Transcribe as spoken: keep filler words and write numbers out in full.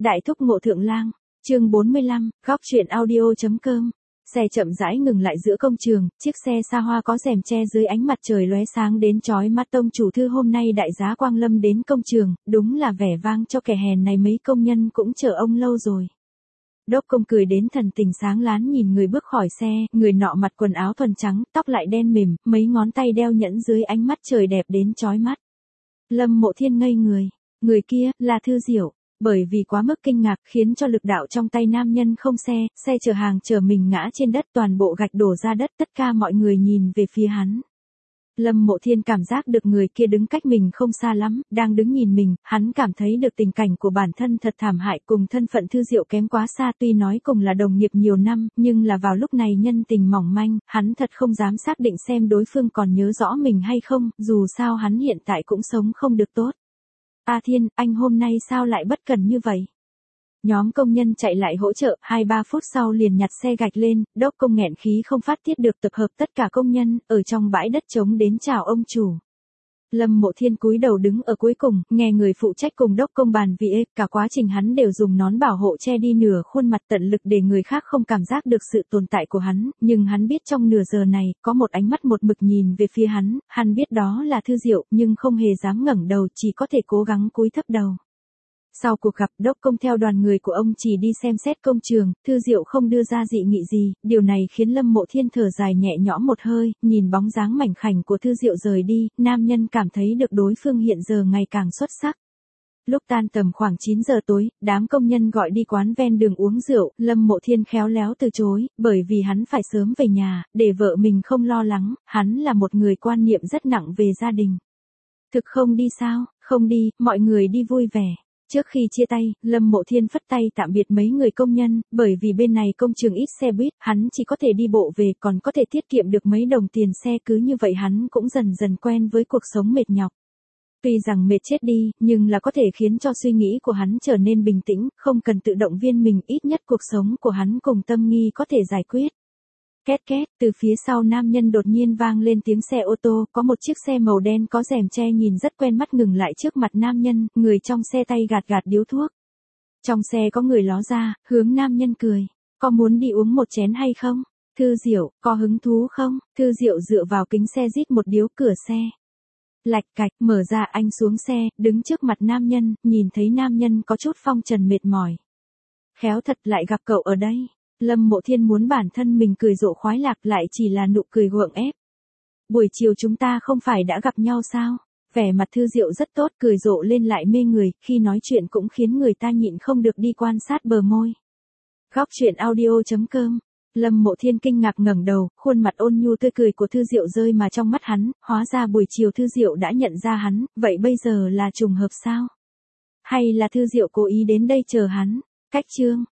Đại thúc ngộ thượng lang, chương bốn mươi lăm, góc truyện audio chấm com. Xe chậm rãi ngừng lại giữa công trường, chiếc xe xa hoa có rèm che dưới ánh mặt trời lóe sáng đến chói mắt. Tông chủ thư hôm nay đại giá Quang Lâm đến công trường, đúng là vẻ vang cho kẻ hèn này, mấy công nhân cũng chờ ông lâu rồi. Đốc công cười đến thần tình sáng láng nhìn người bước khỏi xe, người nọ mặc quần áo thuần trắng, tóc lại đen mềm, mấy ngón tay đeo nhẫn dưới ánh mắt trời đẹp đến chói mắt. Lâm Mộ Thiên ngây người, người kia, là Thư Diệu. Bởi vì quá mức kinh ngạc khiến cho lực đạo trong tay nam nhân không xe, xe chở hàng chở mình ngã trên đất, toàn bộ gạch đổ ra đất, tất cả mọi người nhìn về phía hắn. Lâm Mộ Thiên cảm giác được người kia đứng cách mình không xa lắm, đang đứng nhìn mình, hắn cảm thấy được tình cảnh của bản thân thật thảm hại, cùng thân phận Thư Diệu kém quá xa, tuy nói cùng là đồng nghiệp nhiều năm, nhưng là vào lúc này nhân tình mỏng manh, hắn thật không dám xác định xem đối phương còn nhớ rõ mình hay không, dù sao hắn hiện tại cũng sống không được tốt. A Thiên, anh hôm nay sao lại bất cần như vậy? Nhóm công nhân chạy lại hỗ trợ, hai ba phút sau liền nhặt xe gạch lên, đốc công nghẹn khí không phát tiết được tập hợp tất cả công nhân, ở trong bãi đất trống đến chào ông chủ. Lâm Mộ Thiên cúi đầu đứng ở cuối cùng, nghe người phụ trách cùng đốc công bàn vì ê, cả quá trình hắn đều dùng nón bảo hộ che đi nửa khuôn mặt, tận lực để người khác không cảm giác được sự tồn tại của hắn, nhưng hắn biết trong nửa giờ này, có một ánh mắt một mực nhìn về phía hắn, hắn biết đó là Thư Diệu, nhưng không hề dám ngẩng đầu, chỉ có thể cố gắng cúi thấp đầu. Sau cuộc gặp, đốc công theo đoàn người của ông chỉ đi xem xét công trường, Thư Diệu không đưa ra dị nghị gì, điều này khiến Lâm Mộ Thiên thở dài nhẹ nhõm một hơi, nhìn bóng dáng mảnh khảnh của Thư Diệu rời đi, nam nhân cảm thấy được đối phương hiện giờ ngày càng xuất sắc. Lúc tan tầm khoảng chín giờ tối, đám công nhân gọi đi quán ven đường uống rượu, Lâm Mộ Thiên khéo léo từ chối, bởi vì hắn phải sớm về nhà, để vợ mình không lo lắng, hắn là một người quan niệm rất nặng về gia đình. Thực không đi sao? Không đi, mọi người đi vui vẻ. Trước khi chia tay, Lâm Mộ Thiên phất tay tạm biệt mấy người công nhân, bởi vì bên này công trường ít xe buýt, hắn chỉ có thể đi bộ về, còn có thể tiết kiệm được mấy đồng tiền xe, cứ như vậy hắn cũng dần dần quen với cuộc sống mệt nhọc. Tuy rằng mệt chết đi, nhưng là có thể khiến cho suy nghĩ của hắn trở nên bình tĩnh, không cần tự động viên mình, ít nhất cuộc sống của hắn cùng tâm nghi có thể giải quyết. Két két, từ phía sau nam nhân đột nhiên vang lên tiếng xe ô tô, có một chiếc xe màu đen có rèm che nhìn rất quen mắt ngừng lại trước mặt nam nhân, người trong xe tay gạt gạt điếu thuốc. Trong xe có người ló ra, hướng nam nhân cười, có muốn đi uống một chén hay không? Thư Diệu, có hứng thú không? Thư Diệu dựa vào kính xe rít một điếu cửa xe. Lạch cạch, mở ra, anh xuống xe, đứng trước mặt nam nhân, nhìn thấy nam nhân có chút phong trần mệt mỏi. Khéo thật lại gặp cậu ở đây. Lâm Mộ Thiên muốn bản thân mình cười rộ khoái lạc, lại chỉ là nụ cười gượng ép. Buổi chiều chúng ta không phải đã gặp nhau sao? Vẻ mặt Thư Diệu rất tốt, cười rộ lên lại mê người, khi nói chuyện cũng khiến người ta nhịn không được đi quan sát bờ môi. Góc truyện audio chấm com. Lâm Mộ Thiên kinh ngạc ngẩng đầu, khuôn mặt ôn nhu tươi cười của Thư Diệu rơi mà trong mắt hắn, hóa ra buổi chiều Thư Diệu đã nhận ra hắn, vậy bây giờ là trùng hợp sao? Hay là Thư Diệu cố ý đến đây chờ hắn? Cách chương